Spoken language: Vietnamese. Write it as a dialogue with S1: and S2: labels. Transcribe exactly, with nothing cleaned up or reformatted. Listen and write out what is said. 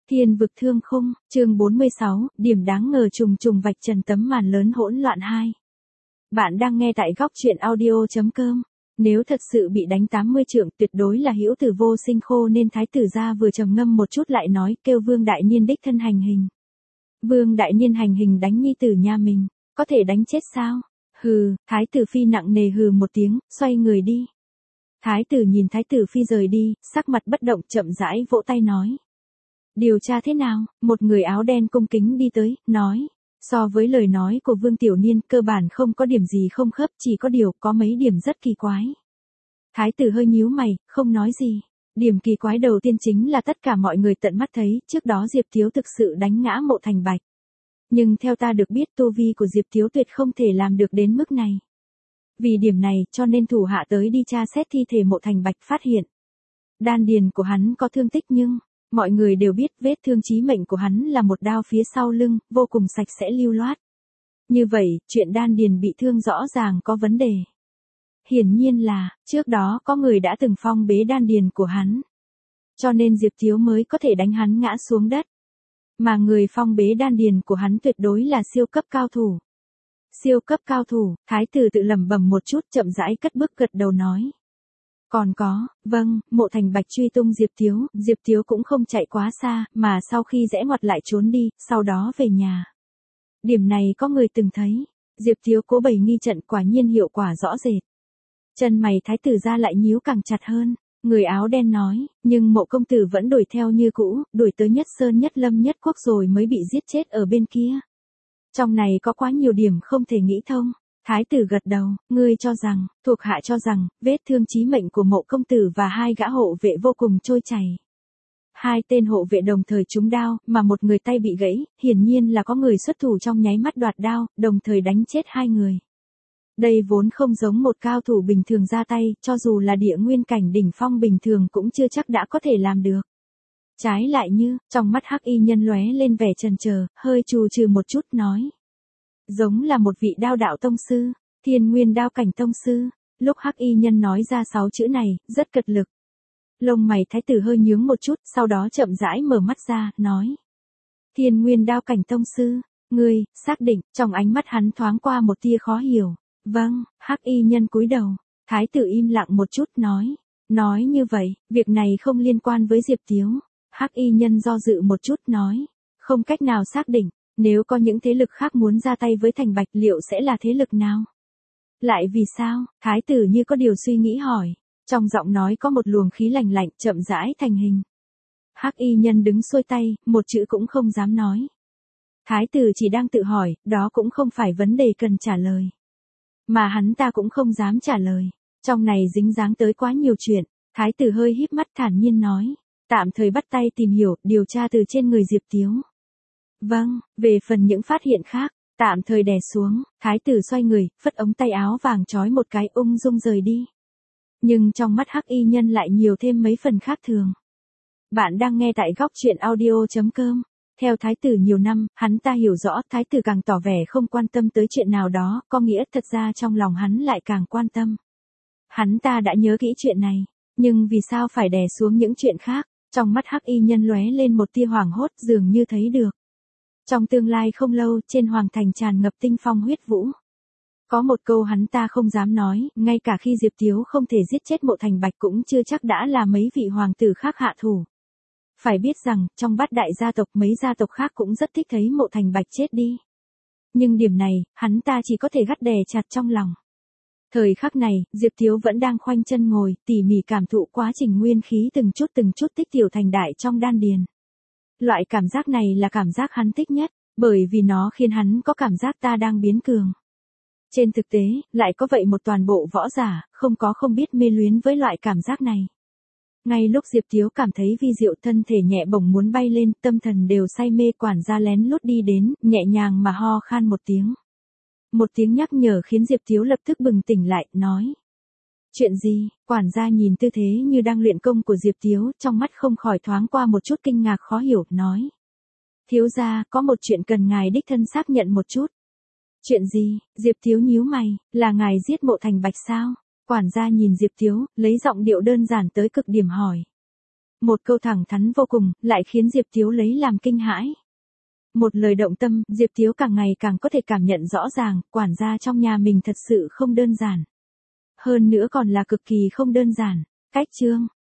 S1: Thiên vực thương khung, chương bốn mươi sáu, điểm đáng ngờ trùng trùng vạch trần tấm màn lớn hỗn loạn hai. Bạn đang nghe tại góc truyện audio.com. Nếu thật sự bị đánh tám mươi trượng tuyệt đối là hữu tử vô sinh khô nên thái tử gia vừa trầm ngâm một chút lại nói kêu Vương Đại Niên đích thân hành hình. Vương Đại Niên hành hình đánh nhi tử nhà mình, có thể đánh chết sao? Hừ, thái tử phi nặng nề hừ một tiếng, xoay người đi. Thái tử nhìn thái tử phi rời đi, sắc mặt bất động chậm rãi vỗ tay nói. Điều tra thế nào? Một người áo đen cung kính đi tới, nói. So với lời nói của Vương Tiểu Niên cơ bản không có điểm gì không khớp, chỉ có điều có mấy điểm rất kỳ quái. Thái tử hơi nhíu mày, không nói gì. Điểm kỳ quái đầu tiên chính là tất cả mọi người tận mắt thấy, trước đó Diệp Thiếu thực sự đánh ngã Mộ Thành Bạch. Nhưng theo ta được biết tu vi của Diệp Thiếu tuyệt không thể làm được đến mức này. Vì điểm này cho nên thủ hạ tới đi tra xét thi thể Mộ Thành Bạch phát hiện. Đan điền của hắn có thương tích nhưng... Mọi người đều biết vết thương chí mệnh của hắn là một đao phía sau lưng, vô cùng sạch sẽ lưu loát. Như vậy, chuyện đan điền bị thương rõ ràng có vấn đề. Hiển nhiên là, trước đó có người đã từng phong bế đan điền của hắn. Cho nên Diệp Thiếu mới có thể đánh hắn ngã xuống đất. Mà người phong bế đan điền của hắn tuyệt đối là siêu cấp cao thủ. Siêu cấp cao thủ, thái tử tự lẩm bẩm một chút chậm rãi cất bước gật đầu nói. Còn có, vâng, Mộ Thành Bạch truy tung Diệp Thiếu, Diệp Thiếu cũng không chạy quá xa, mà sau khi rẽ ngoặt lại trốn đi, sau đó về nhà. Điểm này có người từng thấy, Diệp Thiếu cố bày nghi trận quả nhiên hiệu quả rõ rệt. Chân mày thái tử ra lại nhíu càng chặt hơn, người áo đen nói, nhưng Mộ công tử vẫn đuổi theo như cũ, đuổi tới Nhất Sơn Nhất Lâm Nhất Quốc rồi mới bị giết chết ở bên kia. Trong này có quá nhiều điểm không thể nghĩ thông. Thái tử gật đầu, ngươi cho rằng, thuộc hạ cho rằng, vết thương chí mệnh của Mộ công tử và hai gã hộ vệ vô cùng trôi chảy. Hai tên hộ vệ đồng thời trúng đao, mà một người tay bị gãy, hiển nhiên là có người xuất thủ trong nháy mắt đoạt đao, đồng thời đánh chết hai người. Đây vốn không giống một cao thủ bình thường ra tay, cho dù là địa nguyên cảnh đỉnh phong bình thường cũng chưa chắc đã có thể làm được. Trái lại như, trong mắt hắc y nhân lóe lên vẻ chần chờ, hơi trù trừ một chút nói. Giống là một vị đao đạo tông sư, thiên nguyên đao cảnh tông sư. Lúc hắc y nhân nói ra sáu chữ này, rất cật lực. Lông mày thái tử hơi nhướng một chút, sau đó chậm rãi mở mắt ra, nói. Thiên nguyên đao cảnh tông sư, ngươi, xác định, trong ánh mắt hắn thoáng qua một tia khó hiểu. Vâng, hắc y nhân cúi đầu, thái tử im lặng một chút nói. Nói như vậy, việc này không liên quan với Diệp Thiếu. Hắc y nhân do dự một chút nói. Không cách nào xác định. Nếu có những thế lực khác muốn ra tay với Thành Bạch liệu sẽ là thế lực nào? Lại vì sao? Thái tử như có điều suy nghĩ hỏi. Trong giọng nói có một luồng khí lạnh lạnh chậm rãi thành hình. Hắc y nhân đứng xuôi tay, một chữ cũng không dám nói. Thái tử chỉ đang tự hỏi, đó cũng không phải vấn đề cần trả lời. Mà hắn ta cũng không dám trả lời. Trong này dính dáng tới quá nhiều chuyện. Thái tử hơi híp mắt thản nhiên nói. Tạm thời bắt tay tìm hiểu, điều tra từ trên người Diệp Thiếu. Vâng, về phần những phát hiện khác, tạm thời đè xuống, thái tử xoay người, phất ống tay áo vàng trói một cái ung dung rời đi. Nhưng trong mắt hắc y nhân lại nhiều thêm mấy phần khác thường. Bạn đang nghe tại góc truyện audio.com. Theo thái tử nhiều năm, hắn ta hiểu rõ thái tử càng tỏ vẻ không quan tâm tới chuyện nào đó, có nghĩa thật ra trong lòng hắn lại càng quan tâm. Hắn ta đã nhớ kỹ chuyện này, nhưng vì sao phải đè xuống những chuyện khác, trong mắt hắc y nhân lóe lên một tia hoảng hốt dường như thấy được. Trong tương lai không lâu, trên hoàng thành tràn ngập tinh phong huyết vũ. Có một câu hắn ta không dám nói, ngay cả khi Diệp Thiếu không thể giết chết Mộ Thành Bạch cũng chưa chắc đã là mấy vị hoàng tử khác hạ thủ. Phải biết rằng, trong bát đại gia tộc mấy gia tộc khác cũng rất thích thấy Mộ Thành Bạch chết đi. Nhưng điểm này, hắn ta chỉ có thể gắt đè chặt trong lòng. Thời khắc này, Diệp Thiếu vẫn đang khoanh chân ngồi, tỉ mỉ cảm thụ quá trình nguyên khí từng chút từng chút tích tiểu thành đại trong đan điền. Loại cảm giác này là cảm giác hắn thích nhất, bởi vì nó khiến hắn có cảm giác ta đang biến cường. Trên thực tế, lại có vậy một toàn bộ võ giả, không có không biết mê luyến với loại cảm giác này. Ngay lúc Diệp Thiếu cảm thấy vi diệu thân thể nhẹ bổng muốn bay lên, tâm thần đều say mê quản gia lén lút đi đến, nhẹ nhàng mà ho khan một tiếng. Một tiếng nhắc nhở khiến Diệp Thiếu lập tức bừng tỉnh lại, nói. Chuyện gì? Quản gia nhìn tư thế như đang luyện công của Diệp Thiếu, trong mắt không khỏi thoáng qua một chút kinh ngạc khó hiểu, nói. Thiếu gia, có một chuyện cần ngài đích thân xác nhận một chút. Chuyện gì? Diệp Thiếu nhíu mày, là ngài giết Mộ Thành Bạch sao? Quản gia nhìn Diệp Thiếu, lấy giọng điệu đơn giản tới cực điểm hỏi. Một câu thẳng thắn vô cùng, lại khiến Diệp Thiếu lấy làm kinh hãi. Một lời động tâm, Diệp Thiếu càng ngày càng có thể cảm nhận rõ ràng, quản gia trong nhà mình thật sự không đơn giản. Hơn nữa còn là cực kỳ không đơn giản. Cách chương